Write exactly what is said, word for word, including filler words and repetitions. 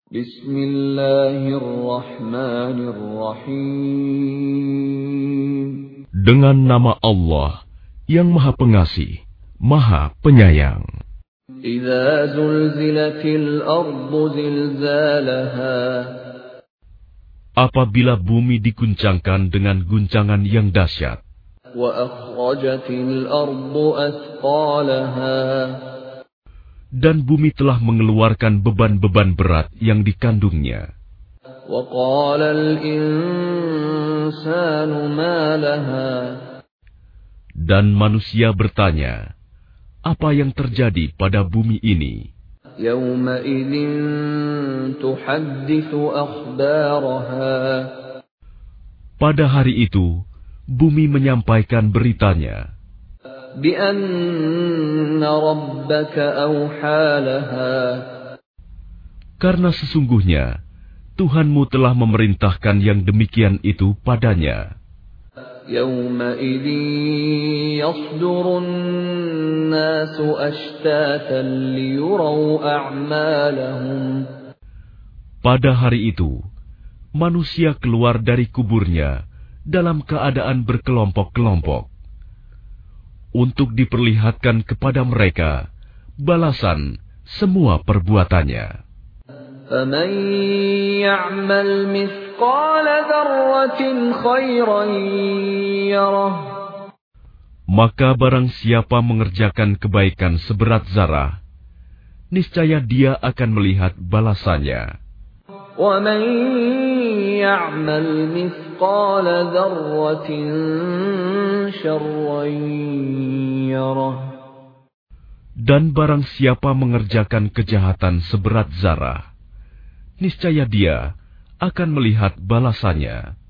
Bismillahirrahmanirrahim. Dengan nama Allah yang Maha Pengasih, Maha Penyayang. Idza zulzilatil ardu zilzalaha. Apabila bumi diguncangkan dengan guncangan yang dahsyat. Wa akhrajatil ardu athqalaha. Dan bumi telah mengeluarkan beban-beban berat yang dikandungnya. Wa qalal insanu ma laha. Dan manusia bertanya, apa yang terjadi pada bumi ini? Yawma idzin tuhadditsu akhbaraha. Pada hari itu, bumi menyampaikan beritanya. Bi anna rabbaka awha laha. Karena sesungguhnya Tuhanmu telah memerintahkan yang demikian itu padanya. Yawma idzin yasdurun nasu ashtatan liyuraw a'malahum. Pada hari itu, manusia keluar dari kuburnya dalam keadaan berkelompok-kelompok, untuk diperlihatkan kepada mereka balasan semua perbuatannya. فَمَنْ يَعْمَلْ مِثْقَالَ ذَرَّةٍ خَيْرًا يَرَهُ. Maka barang siapa mengerjakan kebaikan seberat zarah, niscaya dia akan melihat balasannya. وَمَنْ يَعْمَلْ مِثْقَالَ ذَرَّةٍ شَرًّا يَرَهُ. Dan barang siapa mengerjakan kejahatan seberat zarah, niscaya dia akan melihat balasannya.